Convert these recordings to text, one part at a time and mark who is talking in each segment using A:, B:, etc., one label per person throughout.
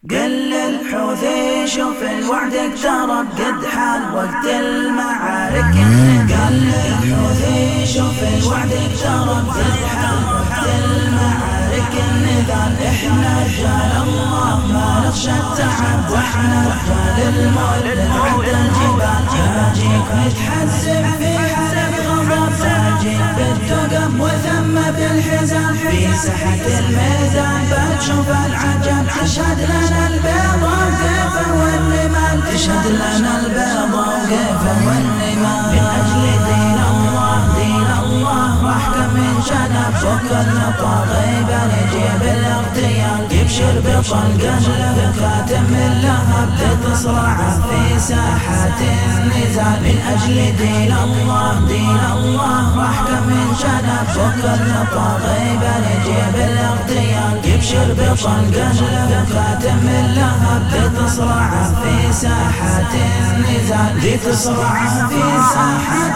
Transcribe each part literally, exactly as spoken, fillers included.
A: قل الحوثي شوف الوعد اقترب قد حان وقت المعارك. قل الحوثي شوف الوعد اقترب قد حان وقت المعارك. النذال احنا رجال الله ما نخشى التعب، واحنا رجال الموت نتعدى الجبال. باجيك نتحزب في حالة غضب، باجيك بالتقم وثم بالحزن. في ساحة الميدان بتشوف العجب، تشهد لنا البيضة وقيفة والرمال. تشهد لنا البيضة وقيفة والرمال. من أجل دين الله دين الله واحكم من شنب، وكل طاغي بنجيب الاغتيال. يبشر بطلقة له خاتم من لهب، لتصرعه في ساحات النزال. من أجل دين الله دين الله واحكم من شنب، وكل طاغي بنجيب الاغتيال. يبشر بطلقة له خاتم من لهب، لتصرعه في ساحات النزال. لتصرعه في ساحات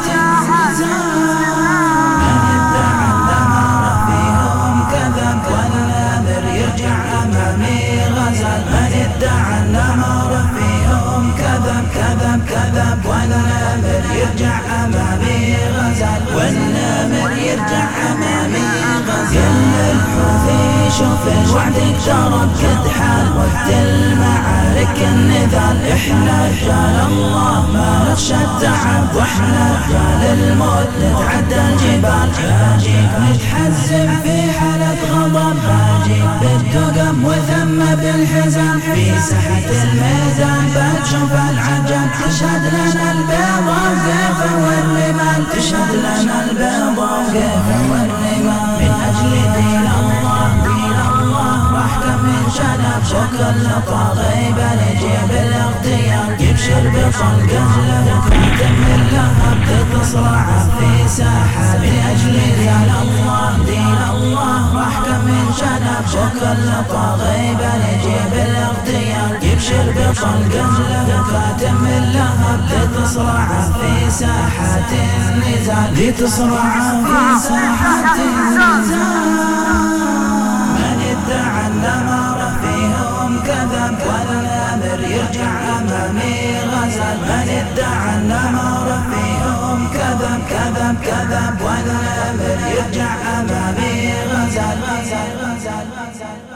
A: النزال. من ادعى الأمارة فيهم كذب، والنمر يرجع أمامي غزل. من ادعى الأمارة فيهم كذب كذب كذب، والنمر يرجع أمامي غزل. والنمر يرجع أمامي غزل. الحوثي شوف الوعد اقترب قد حان وقت المعارك. النذال احنا رجال الله ما نخشى التعب، واحنا رجال الموت نتعدى الجبال. باجيك نتحزب في حالة غضب، باجيك بالتقم وثم بالحزن. في ساحة الميدان بتشوف العجب، تشهد لنا البيضة وقيفة والرمال. تشهد لنا البيضة وقيفة والرمال. من أجل دين الله دين الله واحكم من شنب، وكل طاغي بنجيب الاغتيال. يبشر بطلقة له خاتم من لهب، لتصرعه في ساحة. من أجل دين الله دين الله واحكم من شنب، وكل طاغي بنجيب الاغتيال. يبشر بطلقة له خاتم من لهب، لتصرعه في ساحات النزال. لتصرعه في ساحات النزال. من ادعى الأمارة فيهم كذب، والنمر يرجع أمامي غزل. من ادعى الأمارة فيهم كذب كذب كذب، والنمر يرجع أمامي غزل غزل غزل غزل.